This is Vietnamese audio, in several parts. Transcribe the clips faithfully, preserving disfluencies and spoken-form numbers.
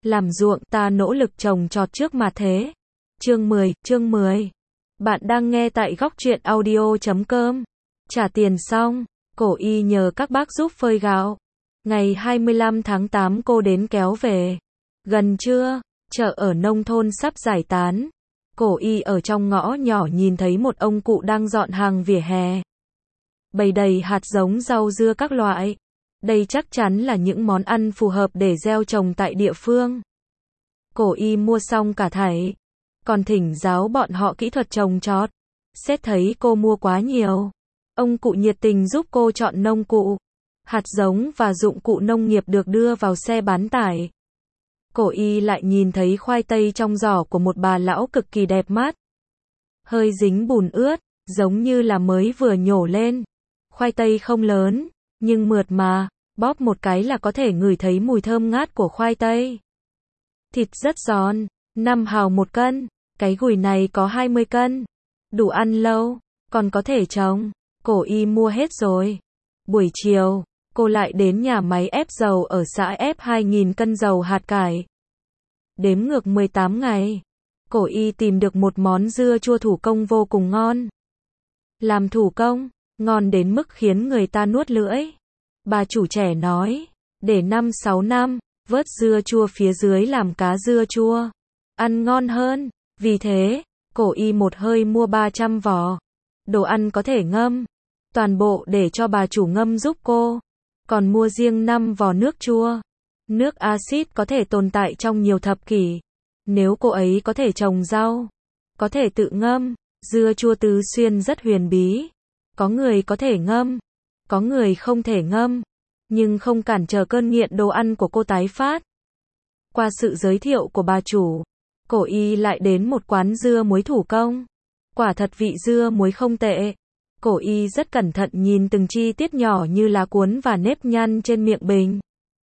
làm ruộng, ta nỗ lực trồng trọt trước mà thế. Chương mười, chương mười. Bạn đang nghe tại góc truyện audio chấm com. Trả tiền xong, Cổ Y nhờ các bác giúp phơi gạo. Ngày hai mươi lăm tháng tám cô đến kéo về. Gần trưa, chợ ở nông thôn sắp giải tán. Cổ Y ở trong ngõ nhỏ nhìn thấy một ông cụ đang dọn hàng vỉa hè. Bày đầy hạt giống rau dưa các loại. Đây chắc chắn là những món ăn phù hợp để gieo trồng tại địa phương. Cổ Y mua xong cả thảy, còn thỉnh giáo bọn họ kỹ thuật trồng trọt. Xét thấy cô mua quá nhiều, ông cụ nhiệt tình giúp cô chọn nông cụ, hạt giống và dụng cụ nông nghiệp được đưa vào xe bán tải. Cổ Y lại nhìn thấy khoai tây trong giỏ của một bà lão cực kỳ đẹp mắt. Hơi dính bùn ướt, giống như là mới vừa nhổ lên. Khoai tây không lớn, nhưng mượt mà, bóp một cái là có thể ngửi thấy mùi thơm ngát của khoai tây. Thịt rất giòn, năm hào một cân, cái gùi này có hai mươi cân. Đủ ăn lâu, còn có thể trồng. Cổ Y mua hết rồi. Buổi chiều, cô lại đến nhà máy ép dầu ở xã ép hai nghìn cân dầu hạt cải. Đếm ngược mười tám ngày, Cổ Y tìm được một món dưa chua thủ công vô cùng ngon. Làm thủ công, ngon đến mức khiến người ta nuốt lưỡi. Bà chủ trẻ nói, để năm sáu năm, vớt dưa chua phía dưới làm cá dưa chua. Ăn ngon hơn, vì thế, Cổ Y một hơi mua ba trăm vỏ. Đồ ăn có thể ngâm, toàn bộ để cho bà chủ ngâm giúp cô. Còn mua riêng năm vỏ nước chua. Nước axit có thể tồn tại trong nhiều thập kỷ. Nếu cô ấy có thể trồng rau, có thể tự ngâm, dưa chua tứ xuyên rất huyền bí. Có người có thể ngâm, có người không thể ngâm, nhưng không cản trở cơn nghiện đồ ăn của cô tái phát. Qua sự giới thiệu của bà chủ, Cổ Y lại đến một quán dưa muối thủ công. Quả thật vị dưa muối không tệ. Cổ Y rất cẩn thận nhìn từng chi tiết nhỏ như lá cuốn và nếp nhăn trên miệng bình.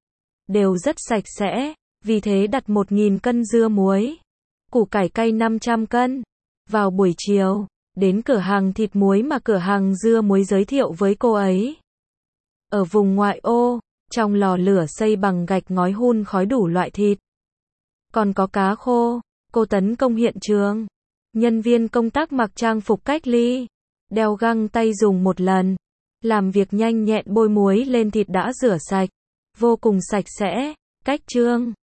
Đều rất sạch sẽ, vì thế đặt một nghìn cân dưa muối. Củ cải cay năm trăm cân. Vào buổi chiều, đến cửa hàng thịt muối mà cửa hàng dưa muối giới thiệu với cô ấy. Ở vùng ngoại ô, trong lò lửa xây bằng gạch ngói hun khói đủ loại thịt. Còn có cá khô, cô tấn công hiện trường. Nhân viên công tác mặc trang phục cách ly, đeo găng tay dùng một lần. Làm việc nhanh nhẹn bôi muối lên thịt đã rửa sạch, vô cùng sạch sẽ, cách trương.